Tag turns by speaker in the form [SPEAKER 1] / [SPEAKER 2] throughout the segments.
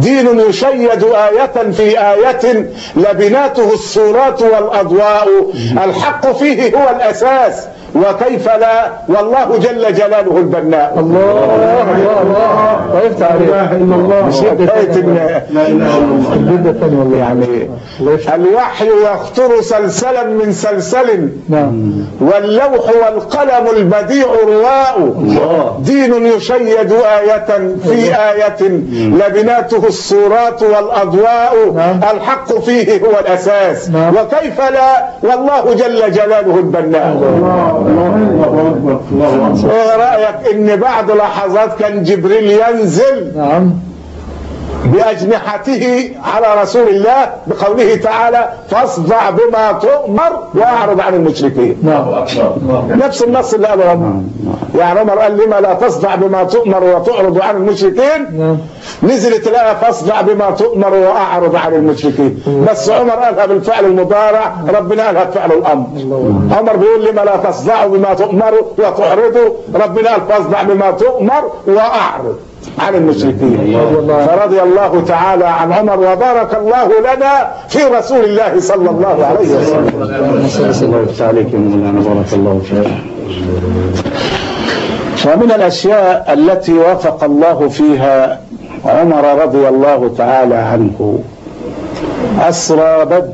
[SPEAKER 1] دين يشيد آية في آية لبناته الصورات والأضواء، الحق فيه هو الأساس وكيف لا، والله جل جلاله البناء.
[SPEAKER 2] الله الله الله ويفتح عليه. لا اله الا الله.
[SPEAKER 1] مش يعني الوحي يخطر سلسلا من سلسل، واللوح والقلم البديع رواء، دين يشيد آية في آية لبناته الصورات والأضواء، الحق فيه هو الأساس وكيف لا، والله جل جلاله البناء. ايه رأيك ان بعد لحظات كان جبريل ينزل بأجنحته على رسول الله بقوله تعالى فاصدع بما تؤمر واعرض عن المشركين. نفس النص اللي قاله عمر. يعني عمر قال لما لا تصدع بما تؤمر وتعرض عن المشركين، نزلت الآية فاصدع بما تؤمر واعرض عن المشركين، بس عمر قالها بالفعل المضارع، ربنا قالها بفعل الامر. عمر بيقول لما لا تصدعوا بما تؤمروا وتعرضوا، ربنا قال فاصدع بما تؤمر واعرض عن المشركين. فرضي الله تعالى عن عمر وبارك الله لنا في رسول الله صلى الله عليه وسلم.
[SPEAKER 2] الله يفتح عليك يا مولانا، بارك الله فيك.
[SPEAKER 1] ومن الأشياء التي وافق الله فيها عمر رضي الله تعالى عنه أسرى بدر،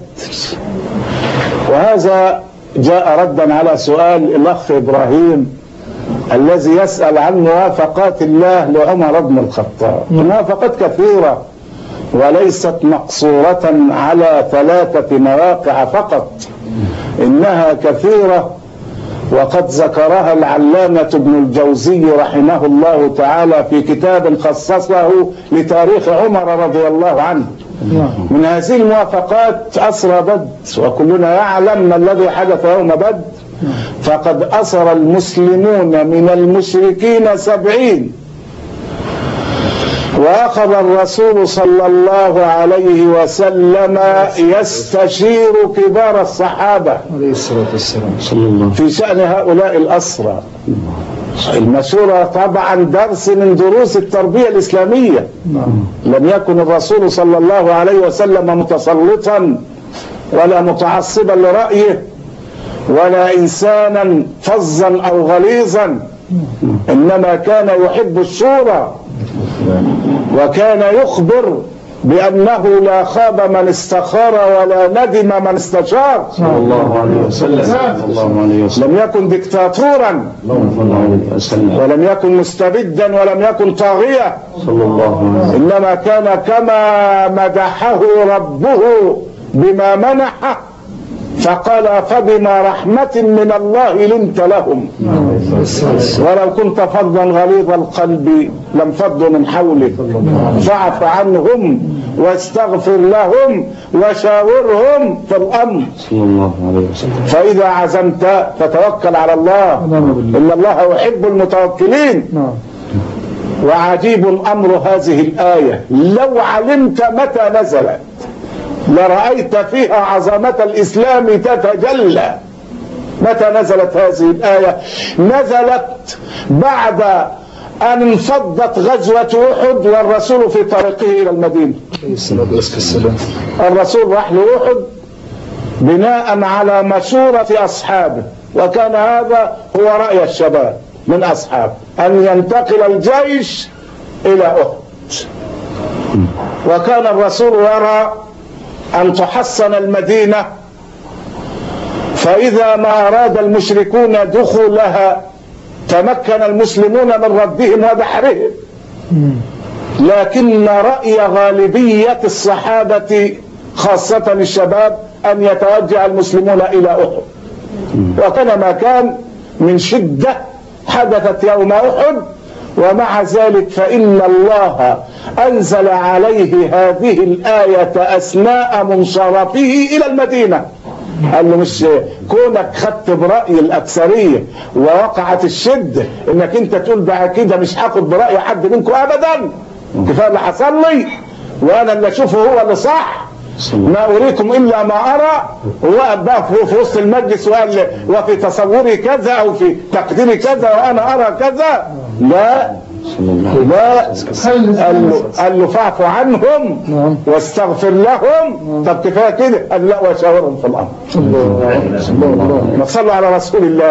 [SPEAKER 1] وهذا جاء ردا على سؤال الأخ إبراهيم الذي يسأل عن موافقات الله لعمر بن الخطاب. موافقات كثيرة وليست مقصورة على 3 مواقع فقط، إنها كثيرة، وقد ذكرها العلامة ابن الجوزي رحمه الله تعالى في كتاب خصصه لتاريخ عمر رضي الله عنه. من هذه الموافقات أسرى بدر، وكلنا يعلم ما الذي حدث يوم بدر، فقد أسر المسلمون من المشركين 70، وأخذ الرسول صلى الله عليه وسلم يستشير كبار الصحابة
[SPEAKER 2] عليه الصلاة والسلام
[SPEAKER 1] في شأن هؤلاء الأسرى. المشورة طبعا درس من دروس التربية الإسلامية. لم يكن الرسول صلى الله عليه وسلم متسلطا ولا متعصبا لرأيه ولا إنسانا فظا أو غليظا، إنما كان يحب الشورى، وكان يخبر بأنه لا خاب من استخار ولا ندم من استشار
[SPEAKER 2] صلى الله عليه وسلم.
[SPEAKER 1] لم يكن دكتاتورا ولم يكن مستبدا ولم يكن طاغية
[SPEAKER 2] صلى الله عليه وسلم،
[SPEAKER 1] إنما كان كما مدحه ربه بما منحه، فقال فبما رحمة من الله لنت لهم ولو كنت فظا غليظ القلب لانفضوا من حولك فاعف عنهم واستغفر لهم وشاورهم في الأمر. فإذا عزمت فتوكل على الله، إن الله يحب المتوكلين. وعجيب أمر هذه الآية، لو علمت متى نزلت لرأيت فيها عظمة الإسلام تتجلى. متى نزلت هذه الآية؟ نزلت بعد أن انفضت غزوة أحد والرسول في طريقه إلى المدينة. الرسول راح لأحد بناء على مشورة أصحابه، وكان هذا هو رأي الشباب من أصحابه أن ينتقل الجيش إلى أحد، وكان الرسول يرى أن تحصن المدينة، فإذا ما أراد المشركون دخولها تمكن المسلمون من ردهم ودحرهم. لكن رأي غالبية الصحابة خاصة الشباب أن يتوجه المسلمون إلى أحد، وكان ما كان من شدة حدثت يوم أحد، ومع ذلك فإن الله أنزل عليه هذه الآية أثناء منصرفه إلى المدينة. قال له مش كونك خدت برأي الأكثرية ووقعت الشدة انك انت تقول بقى كده مش هاخد برأي حد منكم ابدا، كفاية اللي حصل لي وانا اللي اشوفه هو اللي صح، ما اريكم الا ما ارى. ووقف بقى في وسط المجلس وقال وفي تصوري كذا او في تقديري كذا وانا ارى كذا. لا، لا، قال له فاعف عنهم واستغفر لهم. طب كفايه كده؟ قال لا وشاورهم في الامر. ما تصلوا على رسول الله.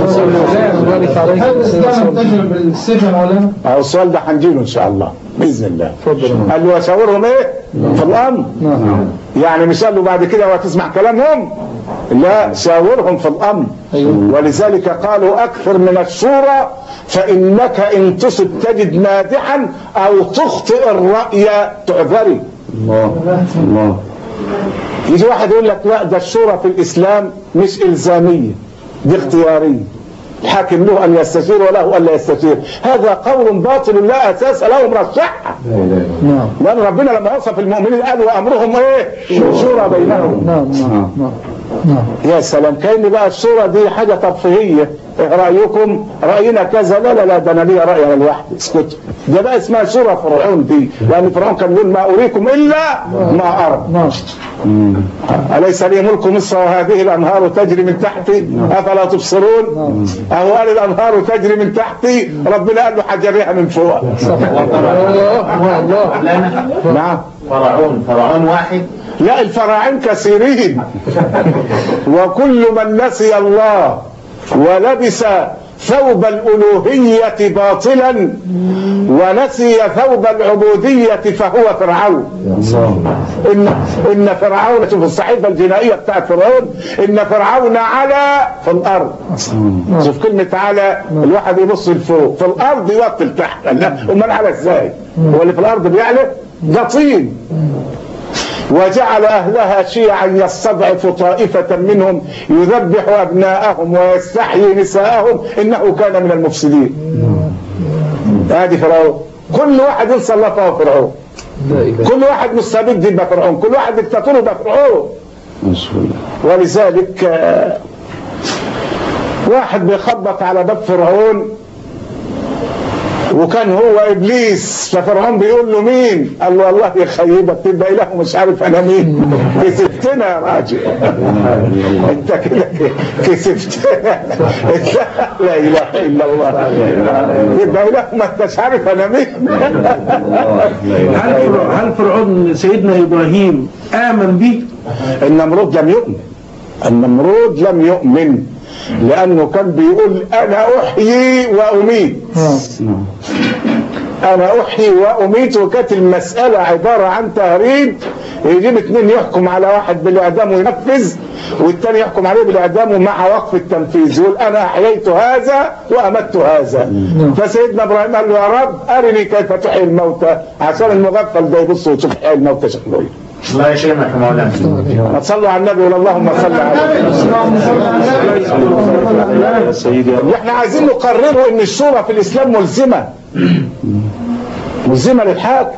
[SPEAKER 2] هل الاسلام ينتشر بالسيف يا مولانا؟
[SPEAKER 1] السؤال ده هنجيله ان شاء الله باذن الله. قال له وشاورهم ايه في الامر. يعني مش قال له بعد كده وتسمع كلامهم، لا، شاورهم في الامر. ولذلك قالوا اكثر من الشورى فانك ان تصب تجد مادحا او تخطئ الراي تعذري. الله. يجي واحد يقول لك لا، ده الشورى في الاسلام مش الزاميه، دي اختياريه، الحاكم له ان يستشير وله ان لا يستشير. هذا قول باطل لا اساس له من الصحه. لان ربنا لما وصف المؤمنين قال وامرهم ايه؟ شورى بينهم. يا سلام، كأن بقى الشورى دي حاجه ترفيهيه. ايه رايكم؟ راينا كذا. لا لا لا، ده انا ليا راي انا لوحدي، اسكتوا. ده بقى اسمها شورى فرعون دي، لان فرعون كان يقول ما اريكم الا ما ارى. اليس لي ملك مصر وهذه الانهار تجري من تحتي افلا تبصرون؟ اهو قال الانهار تجري من تحتي، ربنا قال له حجريها من فوق. نعم.
[SPEAKER 3] فرعون واحد؟
[SPEAKER 1] لا، الفراعين كثيرين. وكل من نسي الله ولبس ثوب الألوهية باطلا ونسي ثوب العبودية فهو فرعون. إن فرعون، شوف الصحيفة الجنائية بتاعت فرعون، إن فرعون علا في الأرض. شوف كلمة علا، الواحد يبص لفوق، في الأرض يوطل تحت. أمال علا إزاي؟ هو اللي في الأرض بيعلى؟ ده طين. وجعل أهلها شيعا يستضعف طائفة منهم يذبح أبناءهم ويستحيي نساءهم إنه كان من المفسدين. هذه فرعون. كل واحد ينسى الله فهو فرعون. كل واحد مستبد يبقى فرعون، كل واحد دكتاتور يبقى فرعون. ولذلك واحد بيخبط على باب فرعون وكان هو ابليس، ففرعون بيقول له مين؟ قال له والله يخيبك تبقى اله مش عارف انا مين. كسفتنا يا راجل، انت كده كسفتنا. لا اله الا الله، يبقى اله ما انتش عارف انا مين.
[SPEAKER 4] هل فرعون سيدنا ابراهيم امن به؟
[SPEAKER 1] النمرود لم يؤمن. النمرود لم يؤمن لأنه كان بيقول أنا أحيي وأميت. أنا أحيي وأميت، وكانت المسألة عبارة عن تهريج. يجيب اثنين يحكم على واحد بالإعدام وينفذ، والثاني يحكم عليه بالإعدام ومع وقف التنفيذ، يقول أنا أحييت هذا وأمت هذا. فسيدنا إبراهيم قال له يا رب أرني كيف تحيي الموتى، عشان المغفل ده يبص ويشوف يحيي الموتى شكله إيه.
[SPEAKER 3] الله يشرمك يا مولانا.
[SPEAKER 1] ما تصلوا على النبي ولا اللهم صل على سيدي. احنا عايزين نقرره ان الشورى في الاسلام ملزمه، ملزمه للحاكم.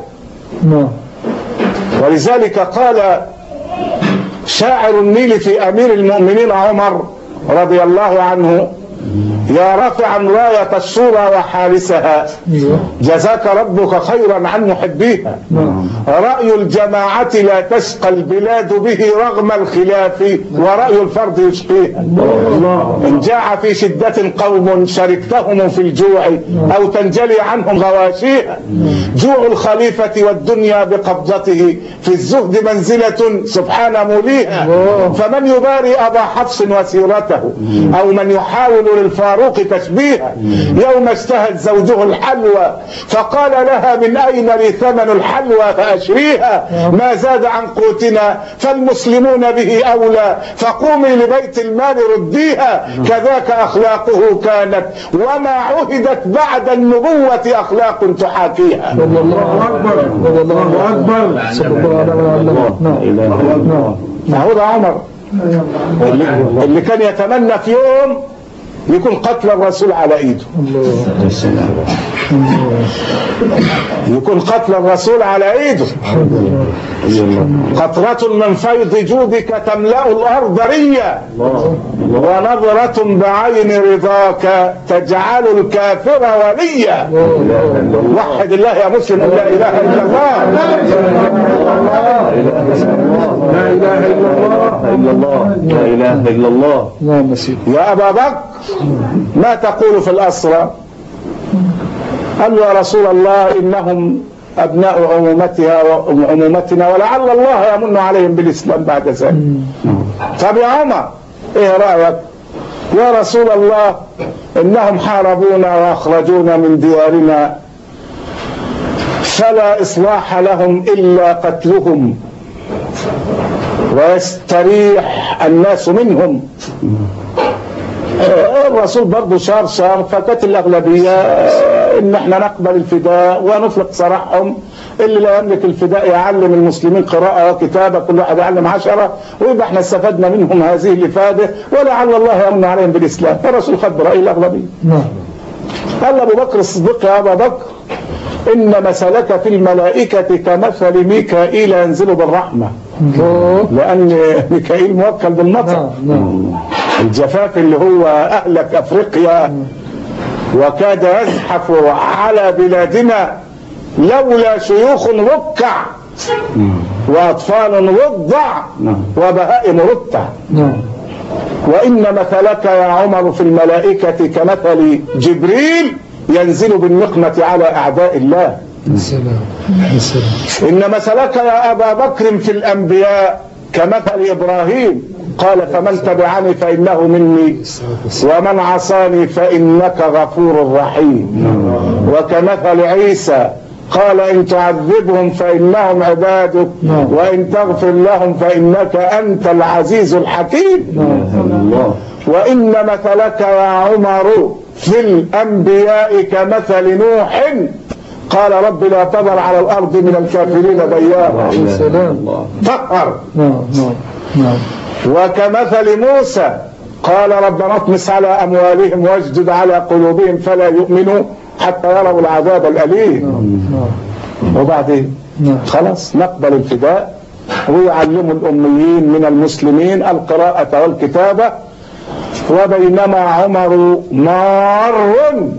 [SPEAKER 1] ولذلك قال شاعر النيل في امير المؤمنين عمر رضي الله عنه: يا رافعا راية الشورى وحارسها، جزاك ربك خيرا عن محبيها. رأي الجماعة لا تشقى البلاد به رغم الخلاف، ورأي الفرد يشقيها. إن جاع في شدة قوم شركتهم في الجوع أو تنجلي عنهم غواشيها. جوع الخليفة والدنيا بقبضته، في الزهد منزلة سبحان موليها. فمن يباري أبا حفص وسيرته، أو من يحاول للفاروق تشبيها. يوم اشتهت زوجه الحلوى فقال لها من أين لي ثمن الحلوى فأشريها. ما زاد عن قوتنا فالمسلمون به أولى، فقومي لبيت المال رديها. كذاك أخلاقه كانت وما عهدت بعد النبوة أخلاق تحاكيها.
[SPEAKER 4] الله أكبر، الله أكبر.
[SPEAKER 1] هذا عمر اللي كان يتمنى في يوم يكون قتل الرسول على ايده، يكون قتل الرسول على ايده. قطرة من فيض جودك تملأ الارض ريا، ونظرة بعين رضاك تجعل الكافر وليا. وحد الله يا مسلم، لا اله الا الله، لا اله الا الله، لا اله الا الله.
[SPEAKER 2] نعم سيدي.
[SPEAKER 1] يا ابا بكر ما تقول في الاسرى؟ قال له يا رسول الله إنهم أبناء عمومتنا ولعل الله يمن عليهم بالإسلام بعد ذلك. طب يا عمر إيه رأيك؟ يا رسول الله إنهم حاربونا وأخرجونا من ديارنا فلا إصلاح لهم إلا قتلهم ويستريح الناس منهم. الرسول برضه شار فكانت الأغلبية إن احنا نقبل الفداء ونفلق سراحهم. اللي لا يملك الفداء يعلم المسلمين قراءة وكتابة، كل واحد يعلم 10 ويبقى احنا استفدنا منهم هذه الإفادة ولعل الله يمن عليهم بالإسلام. الرسول خد برأي الأغلبية. قال أبو بكر الصديق يا أبا بكر إن مثلك في الملائكة كمثل ميكائيل ينزل بالرحمة، لأن ميكائيل موكل بالمطر. الجفاف اللي هو أهلك أفريقيا وكاد يزحف على بلادنا لولا شيوخ ركع وأطفال رضع وبهائم رتع. وإن مثلك يا عمر في الملائكة كمثل جبريل ينزل بالنقمة على أعداء الله. إن مثلك يا أبا بكر في الأنبياء كمثل إبراهيم قال فمن تبعني فإنه مني ومن عصاني فإنك غفور رحيم. وكمثل عيسى قال إن تعذبهم فإنهم عبادك وإن تغفر لهم فإنك أنت العزيز الحكيم. وإن مثلك يا عمر في الأنبياء كمثل نوح قال رب لا تذر على الأرض من الكافرين ديارا طهر. وكمثل موسى قال ربنا اطمس على أموالهم واجدد على قلوبهم فلا يؤمنوا حتى يروا العذاب الأليم. وبعدين خلاص نقبل الفداء ويعلموا الأميين من المسلمين القراءة والكتابة. وبينما عمر مار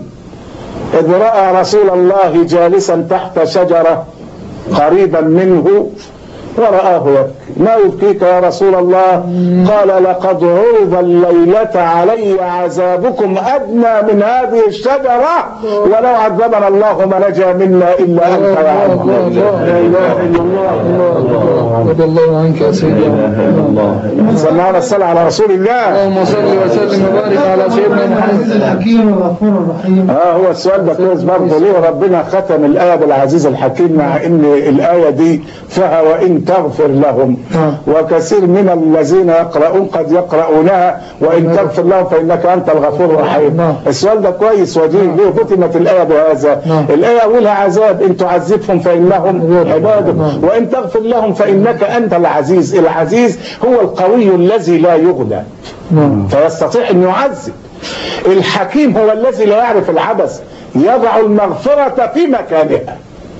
[SPEAKER 1] إذ رأى رسول الله جالسا تحت شجرة قريبا منه ورآه يبكي. ما يبكيك يا رسول الله؟ قال لقد عرض الليلة علي عذابكم أدنى من هذه الشجرة ولو عذبنا الله ما نجا منا إلا أنت يا عمر.
[SPEAKER 2] لا إله إلا الله. رضي الله عنك يا سيدنا.
[SPEAKER 1] صلى الله عليه وسلم على رسول الله.
[SPEAKER 2] اللهم صل وسلم وبارك على سيدنا محمد.
[SPEAKER 5] الحكيم الغفور الرحيم.
[SPEAKER 1] هو السؤال ده كويس برضه. ليه ربنا ختم الآية بالعزيز الحكيم مع إن الآية دي فيها وإن تغفر لهم وكثير من الذين يقرؤون قد يقرؤونها وإن تغفر لهم فإنك أنت الغفور الرحيم. السؤال ده كويس وجيه. ليه ختمت الآية بهذا؟ الآية أولها عذاب إن تعذبهم فإنهم عبادك وإن تغفر لهم فإنك أنت العزيز. العزيز هو القوي الذي لا يغلب فيستطيع أن يعذب. الحكيم هو الذي لا يعرف العبث يضع المغفرة في مكانها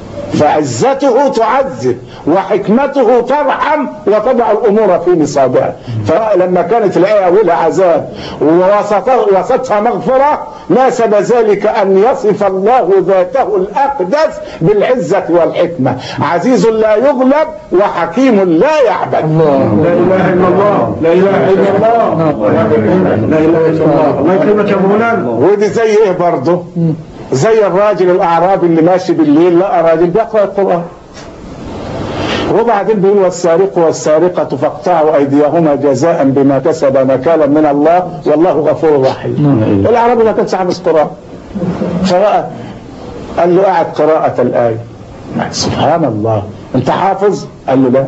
[SPEAKER 1] فعزته تعذب وحكمته ترحم وتضع الأمور في نصابها. فلما كانت الآية أولها عذاب ووسطها مغفرة ناسب ذلك أن يصف الله ذاته الأقدس بالعزة والحكمة. عزيز لا يغلب وحكيم لا يعبد.
[SPEAKER 4] لا إله إلا الله. لا إله إلا الله. لا إله إلا الله. الله يكرمك يا مولانا.
[SPEAKER 1] ودي زي إيه برضه؟ زي الراجل الأعرابي اللي ماشي بالليل لقى راجل بيقرأ القرآن وبعدين بيقول والسارق والسارقة فاقطعوا أيديهما جزاء بما كسب نكالا من الله والله غفور رحيم. الأعرابي ما كانش حافظ قرآن فبقى قال له قاعد قراءة الآية. سبحان الله أنت حافظ؟ قال له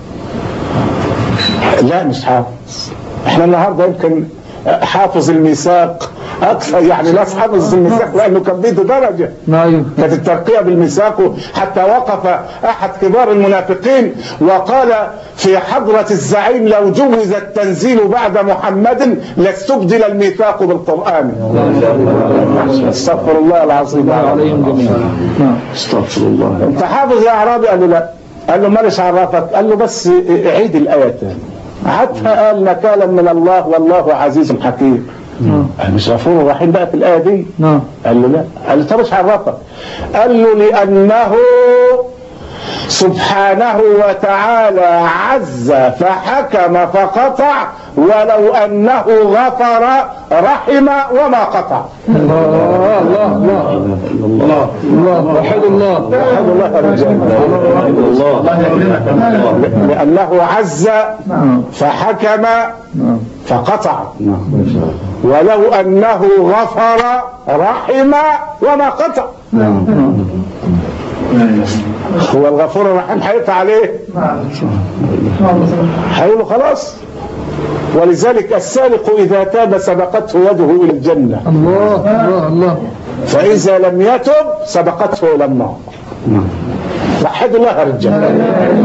[SPEAKER 1] لا مش حافظ. احنا النهارده يمكن حافظ الميثاق أكثر يعني ناس حافظ الميثاق لأنه كان بيده درجة كانت الترقية بالميثاق. حتى وقف أحد كبار المنافقين وقال في حضرة الزعيم لو جوز التنزيل بعد محمد لاستبدل الميثاق بالقرآن. استغفر الله العظيم عليهم جميعا. استغفر الله. أنت حافظ يا أعرابي؟ قال له لا. قال له مالش عرفك؟ قال له بس عيد الآية تاني. حتى قال نكالا من الله والله عزيز حكيم. قال مش غفور رحيم بقى في الآية دي؟ قال له لا. قال له طب ايش عرفك؟ قال له لأنه سبحانه وتعالى عز فحكم فقطع ولو أنه غفر رحم وما قطع.
[SPEAKER 2] الله الله الله الله الله وحد الله
[SPEAKER 1] وحد الله يا رجال. لأنه عز فحكم فقطع ولو أنه غفر رحم وما قطع. هو الغفور الرحيم هيقطع عليه؟ هيقول خلاص. ولذلك السارق إذا تاب سبقته يده إلى الجنة.
[SPEAKER 2] الله الله الله.
[SPEAKER 1] فإذا لم يتب سبقته إلى النار. وحد الله يا رجال.
[SPEAKER 5] لا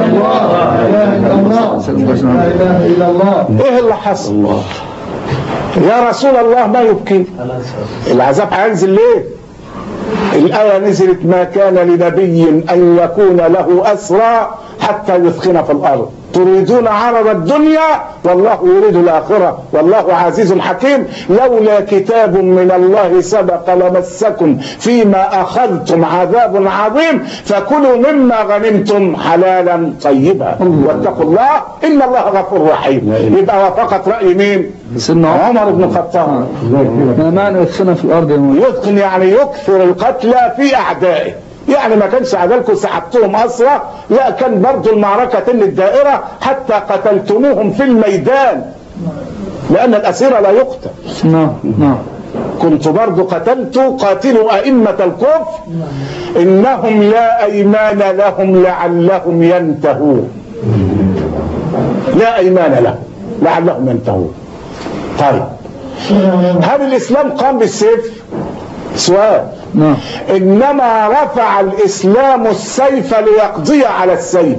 [SPEAKER 5] إله إلا الله.
[SPEAKER 1] إيه اللي حصل؟ يا رسول الله ما يبكي؟ العذاب هينزل ليه؟ الآية نزلت ما كان لنبي أن يكون له أسرى حتى يثخن في الأرض تريدون عرض الدنيا والله يريد الآخرة والله عزيز حكيم لولا كتاب من الله سبق لمسكم فيما أخذتم عذاب عظيم فكلوا مما غنمتم حلالا طيبا واتقوا الله إن الله غفور رحيم. يبقى وفقت رأي مين؟ عمر بن الخطاب.
[SPEAKER 2] ما معنى يدخلنا في الأرض؟
[SPEAKER 1] يدخل يعني يكثر القتلى في أعدائه. يعني ما كانش عدالكم سحبتهم أسرى، لا كان برضو المعركة الدائرة حتى قتلتموهم في الميدان لأن الأسير لا يقتل.
[SPEAKER 2] نعم.
[SPEAKER 1] كنت برضو قاتلوا أئمة الكفر إنهم لا أيمان لهم لعلهم ينتهون. لا أيمان لهم لعلهم ينتهون. طيب هل الإسلام قام بالسيف؟ سؤال. إنما رفع الإسلام السيف ليقضي على السيف.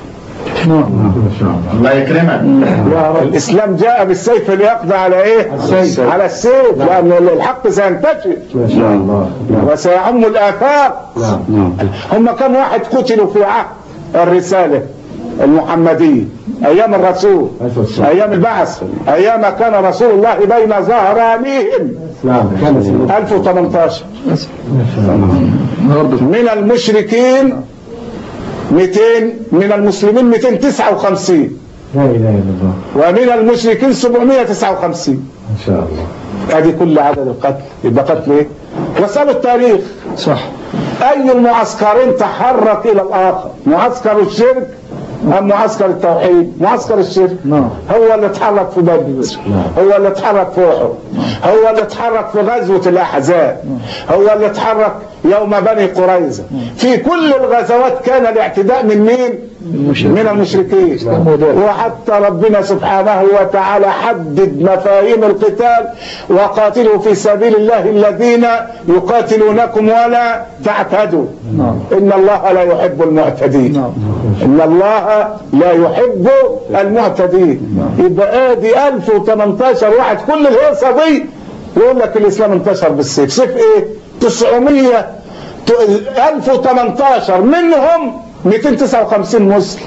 [SPEAKER 3] الله يكرمك.
[SPEAKER 1] الإسلام جاء بالسيف ليقضي على إيه؟ على السيف لأن الحق سينتشر ما شاء الله وسيعم الآفاق. هم كم واحد قتلوا في عهد الرسالة المحمدية أيام الرسول أيام البعث أيام كان رسول الله بين ظهرانيهم 1018 من المشركين 200 من المسلمين 259
[SPEAKER 4] لا إله إلا الله
[SPEAKER 1] ومن المشركين 759
[SPEAKER 4] ما شاء الله.
[SPEAKER 1] ادي كل عدد القتل. يبقى قتل ايه؟ واسألوا التاريخ
[SPEAKER 2] صح.
[SPEAKER 1] اي المعسكرين تحرك الى الاخر؟ معسكر الشرك ام معسكر التوحيد؟ معسكر الشرك. هو اللي اتحرك في بدر، هو اللي اتحرك في احد، هو اللي اتحرك في غزوة الاحزاب، هو اللي اتحرك يوم بني قريظة. في كل الغزوات كان الاعتداء من مين؟ من المشركين. وحتى ربنا سبحانه وتعالى حدد مفاهيم القتال وقاتلوا في سبيل الله الذين يقاتلونكم ولا تعتدوا إن الله لا يحب المعتدين. إن الله لا يحب المعتدين. يبقى ادي 1018 واحد كل الهيصة دي يقول لك الإسلام انتشر بالسيف. سيف ايه؟ 900 1018 منهم 259 مسلم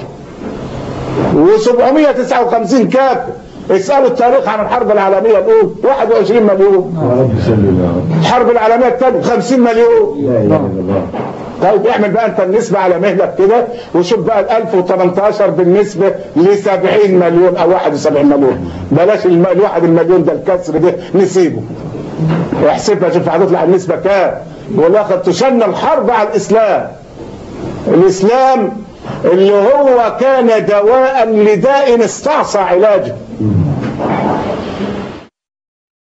[SPEAKER 1] و759 كافر. اسألوا التاريخ عن الحرب العالمية الأولى 21 مليون. الحرب العالمية الثانية 50 مليون. طيب اعمل بقى انت النسبة على مهلك كده وشوف بقى ال 1018 بالنسبة ل 70 مليون او 71 مليون. بلاش الواحد المليون ده الكسر ده نسيبه واحسبها شوف هتطلع النسبة كام. والاخر تشن الحرب على الاسلام. الاسلام اللي هو كان دواء لداء استعصى علاجه